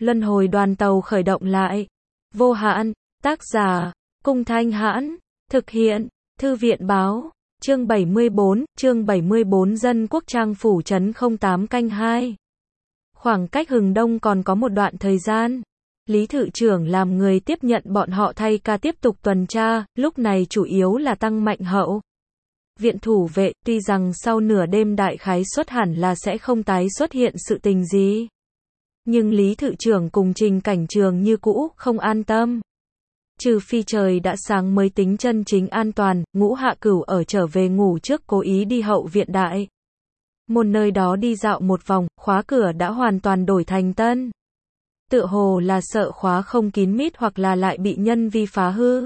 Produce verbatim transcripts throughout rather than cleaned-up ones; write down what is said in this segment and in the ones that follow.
Luân hồi đoàn tàu khởi động lại. Vô hạn, tác giả, Cung Thanh Hãn, thực hiện, Thư viện Báo, chương bảy mươi bốn, chương bảy mươi bốn Dân Quốc Trang Phủ Trấn không tám canh hai. Khoảng cách Hừng Đông còn có một đoạn thời gian. Lý Thự Trưởng làm người tiếp nhận bọn họ thay ca tiếp tục tuần tra, lúc này chủ yếu là tăng mạnh hậu viện thủ vệ, tuy rằng sau nửa đêm đại khái suất hẳn là sẽ không tái xuất hiện sự tình gì. Nhưng Lý Thự Trưởng cùng Trình Cảnh Trường như cũ, không an tâm. Trừ phi trời đã sáng mới tính chân chính an toàn, Ngũ Hạ Cửu ở trở về ngủ trước cố ý đi hậu viện đại một nơi đó đi dạo một vòng, khóa cửa đã hoàn toàn đổi thành tân. Tựa hồ là sợ khóa không kín mít hoặc là lại bị nhân vi phá hư.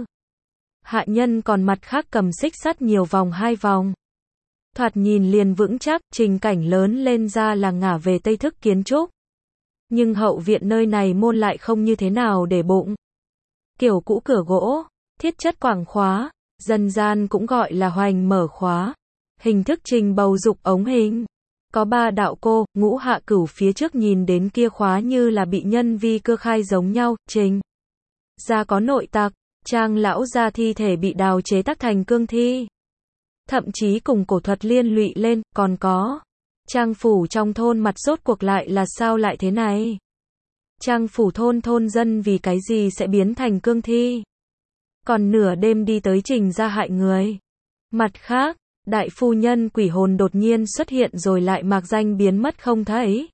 Hạ nhân còn mặt khác cầm xích sắt nhiều vòng hai vòng. Thoạt nhìn liền vững chắc, Trình Cảnh lớn lên ra là ngả về Tây thức kiến trúc. Nhưng hậu viện nơi này môn lại không như thế nào để bụng. Kiểu cũ cửa gỗ, thiết chất quảng khóa, dân gian cũng gọi là hoành mở khóa. Hình thức trình bầu dục ống hình. Có ba đạo cô, Ngũ Hạ Cửu phía trước nhìn đến kia khóa như là bị nhân vi cơ khai giống nhau, Trình ra có nội tặc, Trang lão gia thi thể bị đào chế tác thành cương thi. Thậm chí cùng cổ thuật liên lụy lên, còn có Trang phủ trong thôn mặt rốt cuộc lại là sao lại thế này? Trang phủ thôn thôn dân vì cái gì sẽ biến thành cương thi? Còn nửa đêm đi tới Trình ra hại người. Mặt khác, đại phu nhân quỷ hồn đột nhiên xuất hiện rồi lại mạc danh biến mất không thấy.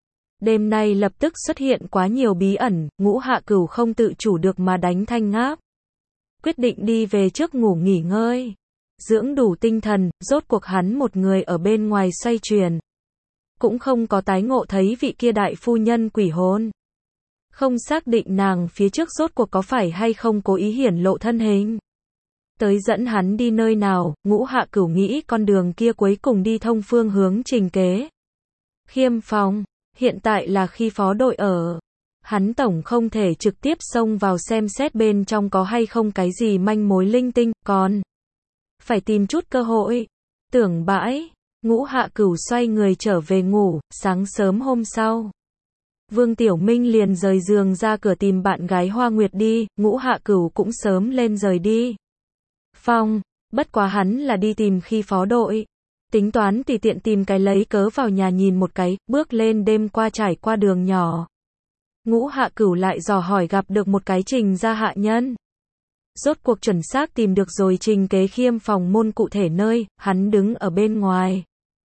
Đêm nay lập tức xuất hiện quá nhiều bí ẩn, Ngũ Hạ Cửu không tự chủ được mà đánh thanh ngáp. Quyết định đi về trước ngủ nghỉ ngơi. Dưỡng đủ tinh thần, rốt cuộc hắn một người ở bên ngoài xoay chuyển. Cũng không có tái ngộ thấy vị kia đại phu nhân quỷ hồn. Không xác định nàng phía trước rốt cuộc có phải hay không cố ý hiển lộ thân hình. Tới dẫn hắn đi nơi nào, Ngũ Hạ Cửu nghĩ con đường kia cuối cùng đi thông phương hướng Trình kế. Khiêm phòng, hiện tại là khi phó đội ở. Hắn tổng không thể trực tiếp xông vào xem xét bên trong có hay không cái gì manh mối linh tinh, còn phải tìm chút cơ hội. Tưởng bãi, Ngũ Hạ Cửu xoay người trở về ngủ, sáng sớm hôm sau. Vương Tiểu Minh liền rời giường ra cửa tìm bạn gái Hoa Nguyệt đi, Ngũ Hạ Cửu cũng sớm lên rời đi. Phong, bất quá hắn là đi tìm khi phó đội. Tính toán tùy tiện tìm cái lấy cớ vào nhà nhìn một cái, bước lên đêm qua trải qua đường nhỏ. Ngũ Hạ Cửu lại dò hỏi gặp được một cái Trình gia hạ nhân. Rốt cuộc chuẩn xác tìm được rồi Trình kế khiêm phòng môn cụ thể nơi, hắn đứng ở bên ngoài.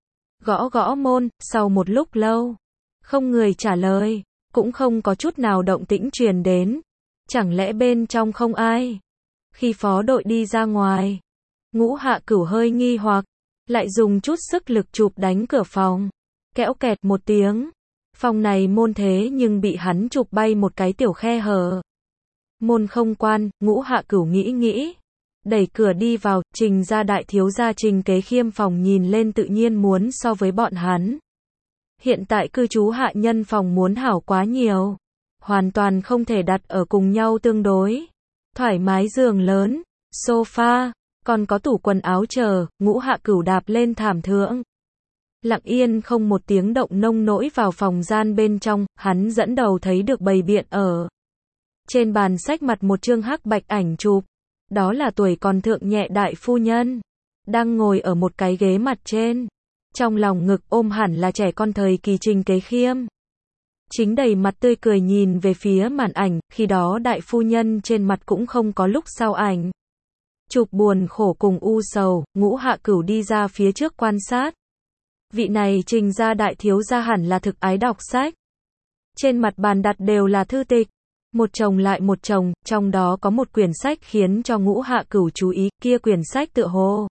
Gõ gõ môn, sau một lúc lâu. Không người trả lời, cũng không có chút nào động tĩnh truyền đến. Chẳng lẽ bên trong không ai? Khi phó đội đi ra ngoài, Ngũ Hạ Cửu hơi nghi hoặc, lại dùng chút sức lực chụp đánh cửa phòng. Kẽo kẹt một tiếng. Phòng này môn thế nhưng bị hắn chụp bay một cái tiểu khe hở. Môn không quan, Ngũ Hạ Cửu nghĩ nghĩ. Đẩy cửa đi vào, Trình gia đại thiếu gia Trình kế khiêm phòng nhìn lên tự nhiên muốn so với bọn hắn. Hiện tại cư trú hạ nhân phòng muốn hảo quá nhiều. Hoàn toàn không thể đặt ở cùng nhau tương đối. Thoải mái giường lớn, sofa, còn có tủ quần áo chờ, Ngũ Hạ Cửu đạp lên thảm thượng. Lặng yên không một tiếng động nông nỗi vào phòng gian bên trong, hắn dẫn đầu thấy được bày biện ở. Trên bàn sách mặt một chương hắc bạch ảnh chụp. Đó là tuổi còn thượng nhẹ đại phu nhân. Đang ngồi ở một cái ghế mặt trên. Trong lòng ngực ôm hẳn là trẻ con thời kỳ Trình kế khiêm. Chính đầy mặt tươi cười nhìn về phía màn ảnh, khi đó đại phu nhân trên mặt cũng không có lúc sau ảnh. Chụp buồn khổ cùng u sầu, Ngũ Hạ Cửu đi ra phía trước quan sát. Vị này Trình gia đại thiếu gia hẳn là thực ái đọc sách. Trên mặt bàn đặt đều là thư tịch. Một chồng lại một chồng, trong đó có một quyển sách khiến cho Ngũ Hạ Cửu chú ý, kia quyển sách tựa hồ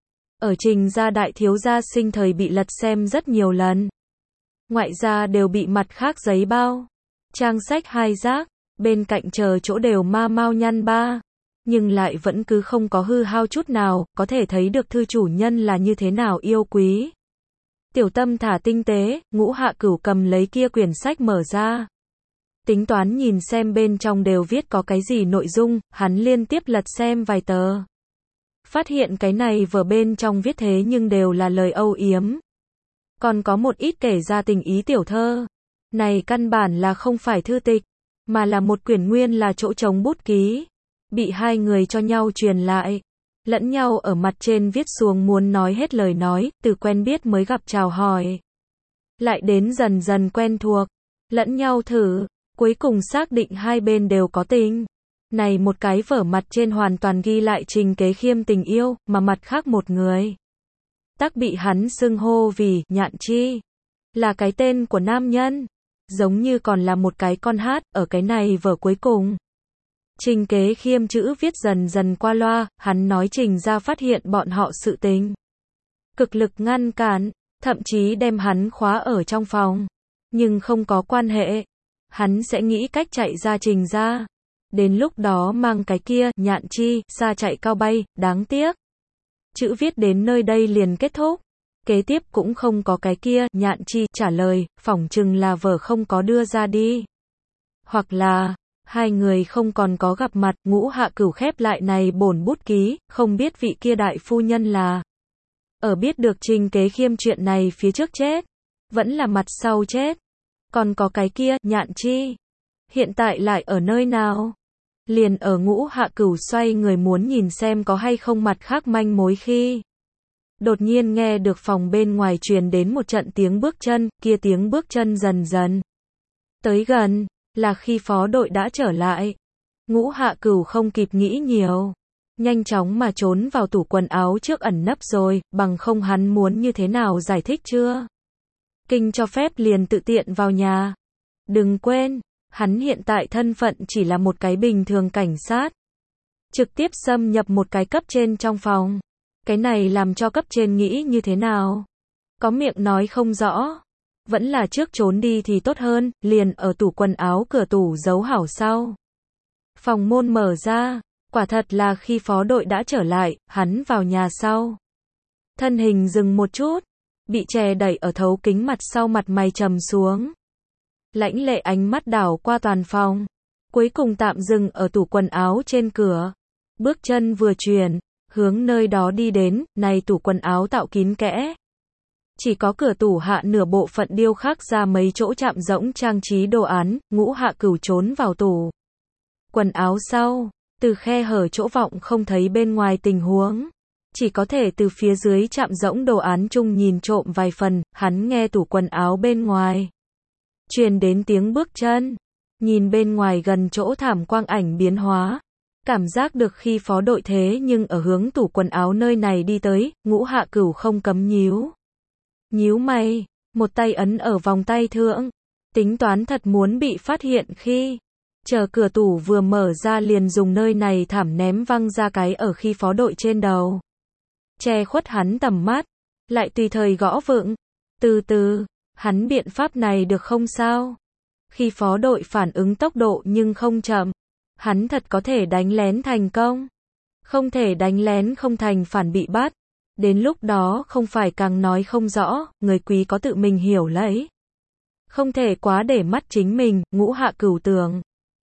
ở Trình gia đại thiếu gia sinh thời bị lật xem rất nhiều lần. Ngoại gia đều bị mặt khác giấy bao. Trang sách hai rác, bên cạnh chờ chỗ đều ma mau nhăn ba. Nhưng lại vẫn cứ không có hư hao chút nào, có thể thấy được thư chủ nhân là như thế nào yêu quý. Tiểu tâm thả tinh tế, Ngũ Hạ Cửu cầm lấy kia quyển sách mở ra. Tính toán nhìn xem bên trong đều viết có cái gì nội dung, hắn liên tiếp lật xem vài tờ. Phát hiện cái này vở bên trong viết thế nhưng đều là lời âu yếm. Còn có một ít kể ra tình ý tiểu thơ. Này căn bản là không phải thư tịch, mà là một quyển nguyên là chỗ trống bút ký. Bị hai người cho nhau truyền lại. Lẫn nhau ở mặt trên viết xuống muốn nói hết lời nói, từ quen biết mới gặp chào hỏi. Lại đến dần dần quen thuộc, lẫn nhau thử, cuối cùng xác định hai bên đều có tình. Này một cái vở mặt trên hoàn toàn ghi lại Trình Kế Khiêm tình yêu, mà mặt khác một người tắc bị hắn xưng hô vì Nhạn Chi, là cái tên của nam nhân, giống như còn là một cái con hát, ở cái này vở cuối cùng. Trình Kế Khiêm chữ viết dần dần qua loa, hắn nói Trình ra phát hiện bọn họ sự tình. Cực lực ngăn cản, thậm chí đem hắn khóa ở trong phòng. Nhưng không có quan hệ. Hắn sẽ nghĩ cách chạy ra Trình ra. Đến lúc đó mang cái kia, Nhạn Chi, xa chạy cao bay, đáng tiếc. Chữ viết đến nơi đây liền kết thúc. Kế tiếp cũng không có cái kia, Nhạn Chi, trả lời, phỏng chừng là vở không có đưa ra đi. Hoặc là, hai người không còn có gặp mặt, Ngũ Hạ Cửu khép lại này bổn bút ký, không biết vị kia đại phu nhân là. Ở biết được Trình Kế Khiêm chuyện này phía trước chết, vẫn là mặt sau chết. Còn có cái kia, Nhạn Chi, hiện tại lại ở nơi nào? Liền ở Ngũ Hạ Cửu xoay người muốn nhìn xem có hay không mặt khác manh mối khi. Đột nhiên nghe được phòng bên ngoài truyền đến một trận tiếng bước chân, kia tiếng bước chân dần dần tới gần, là khi phó đội đã trở lại. Ngũ Hạ Cửu không kịp nghĩ nhiều, nhanh chóng mà trốn vào tủ quần áo trước ẩn nấp rồi, bằng không hắn muốn như thế nào giải thích chưa? Kinh cho phép liền tự tiện vào nhà. Đừng quên, hắn hiện tại thân phận chỉ là một cái bình thường cảnh sát. Trực tiếp xâm nhập một cái cấp trên trong phòng. Cái này làm cho cấp trên nghĩ như thế nào? Có miệng nói không rõ. Vẫn là trước trốn đi thì tốt hơn, liền ở tủ quần áo cửa tủ giấu hảo sau. Phòng môn mở ra, quả thật là khi phó đội đã trở lại, hắn vào nhà sau. Thân hình dừng một chút, bị chè đẩy ở thấu kính mặt sau, mặt mày trầm xuống. Lãnh lệ ánh mắt đảo qua toàn phòng, cuối cùng tạm dừng ở tủ quần áo trên cửa. Bước chân vừa chuyển, hướng nơi đó đi đến, này tủ quần áo tạo kín kẽ. Chỉ có cửa tủ hạ nửa bộ phận điêu khắc ra mấy chỗ chạm rỗng trang trí đồ án. Ngũ Hạ Cửu trốn vào tủ quần áo sau, từ khe hở chỗ vọng không thấy bên ngoài tình huống, chỉ có thể từ phía dưới chạm rỗng đồ án chung nhìn trộm vài phần. Hắn nghe tủ quần áo bên ngoài truyền đến tiếng bước chân, nhìn bên ngoài gần chỗ thảm quang ảnh biến hóa, cảm giác được khi phó đội thế nhưng ở hướng tủ quần áo nơi này đi tới. Ngũ Hạ Cửu không cấm nhíu nhíu mày, một tay ấn ở vòng tay thượng, tính toán thật muốn bị phát hiện khi chờ cửa tủ vừa mở ra liền dùng nơi này thảm ném văng ra cái ở khi phó đội trên đầu, che khuất hắn tầm mắt, lại tùy thời gõ vựng. Từ từ, hắn biện pháp này được không sao? Khi phó đội phản ứng tốc độ nhưng không chậm, hắn thật có thể đánh lén thành công. Không thể đánh lén không thành phản bị bắt. Đến lúc đó không phải càng nói không rõ, người quý có tự mình hiểu lấy. Không thể quá để mắt chính mình. Ngũ Hạ Cửu tưởng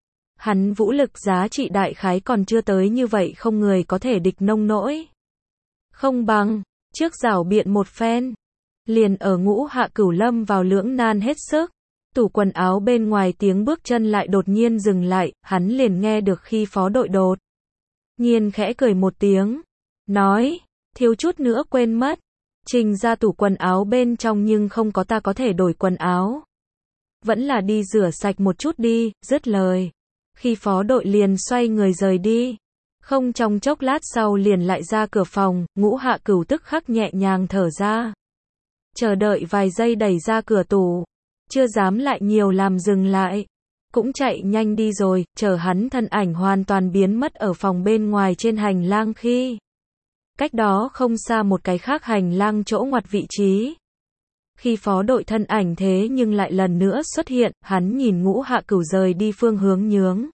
hắn vũ lực giá trị đại khái còn chưa tới như vậy, không người có thể địch nông nỗi. Không bằng, trước rảo biện một phen. Liền ở Ngũ Hạ Cửu lâm vào lưỡng nan hết sức. Tủ quần áo bên ngoài tiếng bước chân lại đột nhiên dừng lại, hắn liền nghe được khi phó đội đột nhiên khẽ cười một tiếng, nói, thiếu chút nữa quên mất, Trình ra tủ quần áo bên trong nhưng không có ta có thể đổi quần áo. Vẫn là đi rửa sạch một chút đi. Dứt lời, khi phó đội liền xoay người rời đi. Không trong chốc lát sau liền lại ra cửa phòng. Ngũ Hạ Cửu tức khắc nhẹ nhàng thở ra, chờ đợi vài giây đẩy ra cửa tủ, chưa dám lại nhiều làm dừng lại, cũng chạy nhanh đi rồi. Chờ hắn thân ảnh hoàn toàn biến mất ở phòng bên ngoài trên hành lang khi cách đó không xa một cái khác hành lang chỗ ngoặt vị trí. Khi phó đội thân ảnh thế nhưng lại lần nữa xuất hiện, hắn nhìn Ngũ Hạ Cửu rời đi phương hướng nhướng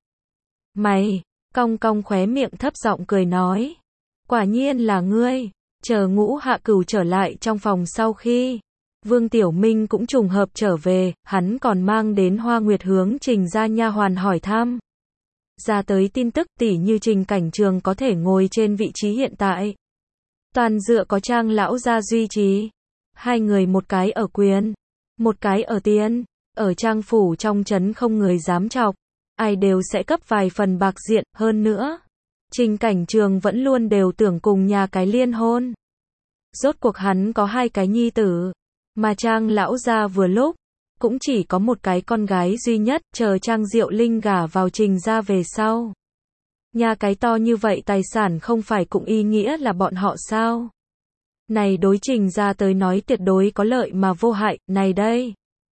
mày, cong cong khóe miệng thấp giọng cười nói, quả nhiên là ngươi. Chờ Ngũ Hạ Cửu trở lại trong phòng sau khi Vương Tiểu Minh cũng trùng hợp trở về, hắn còn mang đến Hoa Nguyệt hướng Trình ra nha hoàn hỏi thăm ra tới tin tức, tỉ như Trình Cảnh Trường có thể ngồi trên vị trí hiện tại, toàn dựa có Trang lão gia duy trì. Hai người một cái ở quyền, một cái ở tiền, Ở trang phủ trong trấn không người dám chọc, ai đều sẽ cấp vài phần bạc diện, hơn nữa. Trình Cảnh Trường vẫn luôn đều tưởng cùng nhà cái liên hôn. Rốt cuộc hắn có hai cái nhi tử, mà Trang lão gia vừa lúc, cũng chỉ có một cái con gái duy nhất, chờ Trang Diệu Linh gả vào Trình gia về sau. Nhà cái to như vậy tài sản không phải cũng ý nghĩa là bọn họ sao? Này đối Trình gia tới nói tuyệt đối có lợi mà vô hại, này đây.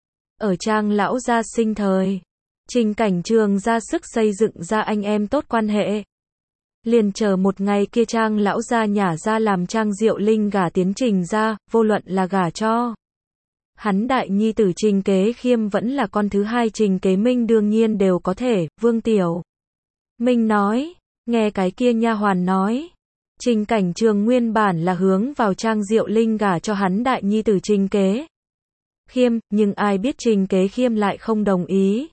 Ở Trang lão gia sinh thời, Trình Cảnh Trường ra sức xây dựng ra anh em tốt quan hệ. Liền chờ một ngày kia Trang lão gia nhả ra làm Trang Diệu Linh gả tiến Trình gia, vô luận là gả cho. Hắn đại nhi tử Trình Kế Khiêm vẫn là con thứ hai Trình Kế Minh đương nhiên đều có thể, Vương Tiểu Minh nói, nghe cái kia nha hoàn nói. Trình Cảnh Trường nguyên bản là hướng vào Trang Diệu Linh gả cho hắn đại nhi tử Trình Kế Khiêm, nhưng ai biết Trình Kế Khiêm lại không đồng ý.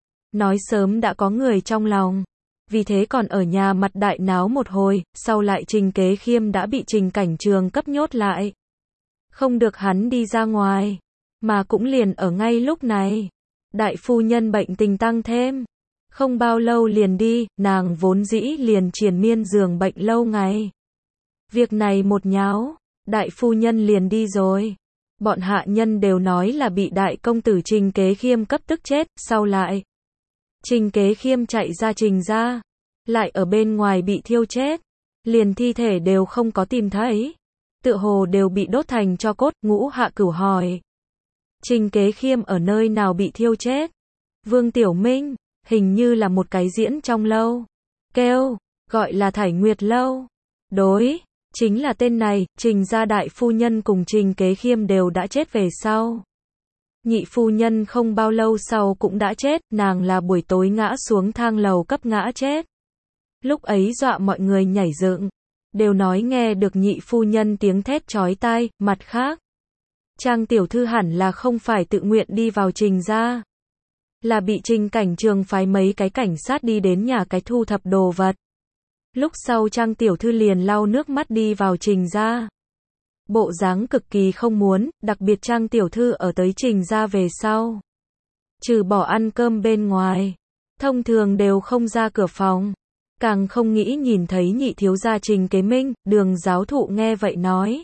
Nói sớm đã có người trong lòng, vì thế còn ở nhà mặt đại náo một hồi, sau lại Trình Kế Khiêm đã bị Trình Cảnh Trường cấp nhốt lại. Không được hắn đi ra ngoài, mà cũng liền ở ngay lúc này. Đại phu nhân bệnh tình tăng thêm, không bao lâu liền đi, nàng vốn dĩ liền triền miên giường bệnh lâu ngày. Việc này một nháo, đại phu nhân liền đi rồi. Bọn hạ nhân đều nói là bị đại công tử Trình Kế Khiêm cấp tức chết, sau lại. Trình Kế Khiêm chạy ra Trình ra, lại ở bên ngoài bị thiêu chết, liền thi thể đều không có tìm thấy, tựa hồ đều bị đốt thành tro cốt. Ngũ Hạ Cửu hỏi, Trình Kế Khiêm ở nơi nào bị thiêu chết? Vương Tiểu Minh, hình như là một cái diễn trong lâu, kêu, gọi là Thải Nguyệt Lâu. Đối, chính là tên này. Trình gia đại phu nhân cùng Trình Kế Khiêm đều đã chết về sau. Nhị phu nhân không bao lâu sau cũng đã chết, nàng là buổi tối ngã xuống thang lầu cấp ngã chết. Lúc ấy dọa mọi người nhảy dựng, đều nói nghe được nhị phu nhân tiếng thét chói tai. Mặt khác, Trang tiểu thư hẳn là không phải tự nguyện đi vào Trình gia, là bị Trình Cảnh Trường phái mấy cái cảnh sát đi đến nhà cái thu thập đồ vật. Lúc sau Trang tiểu thư liền lau nước mắt đi vào Trình gia. Bộ dáng cực kỳ không muốn, đặc biệt Trang tiểu thư ở tới Trình gia về sau, trừ bỏ ăn cơm bên ngoài, thông thường đều không ra cửa phòng, càng không nghĩ nhìn thấy nhị thiếu gia Trình Kế Minh. Đường giáo thụ nghe vậy nói,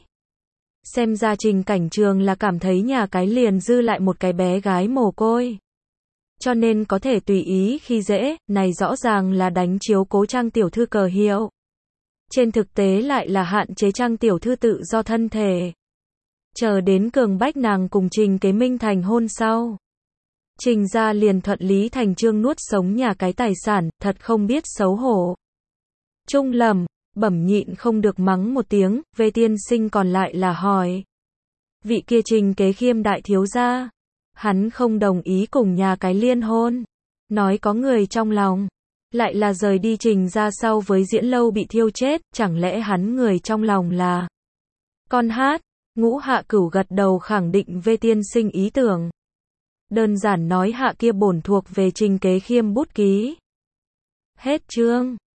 xem ra Trình Cảnh Trường là cảm thấy nhà cái liền dư lại một cái bé gái mồ côi, cho nên có thể tùy ý khi dễ, này rõ ràng là đánh chiếu cố Trang tiểu thư cờ hiệu. Trên thực tế lại là hạn chế Trang tiểu thư tự do thân thể. Chờ đến cường bách nàng cùng Trình Kế Minh thành hôn sau, Trình gia liền thuận lý thành chương nuốt sống nhà cái tài sản, thật không biết xấu hổ. Trung lầm, bẩm nhịn không được mắng một tiếng. Về tiên sinh còn lại là hỏi, vị kia Trình Kế Khiêm đại thiếu gia, hắn không đồng ý cùng nhà cái liên hôn, nói có người trong lòng, lại là rời đi Trình gia sau với diễn lâu bị thiêu chết, chẳng lẽ hắn người trong lòng là con hát? Ngũ Hạ Cửu gật đầu khẳng định về tiên sinh ý tưởng. Đơn giản nói hạ kia bổn thuộc về Trình Kế Khiêm bút ký. Hết chương.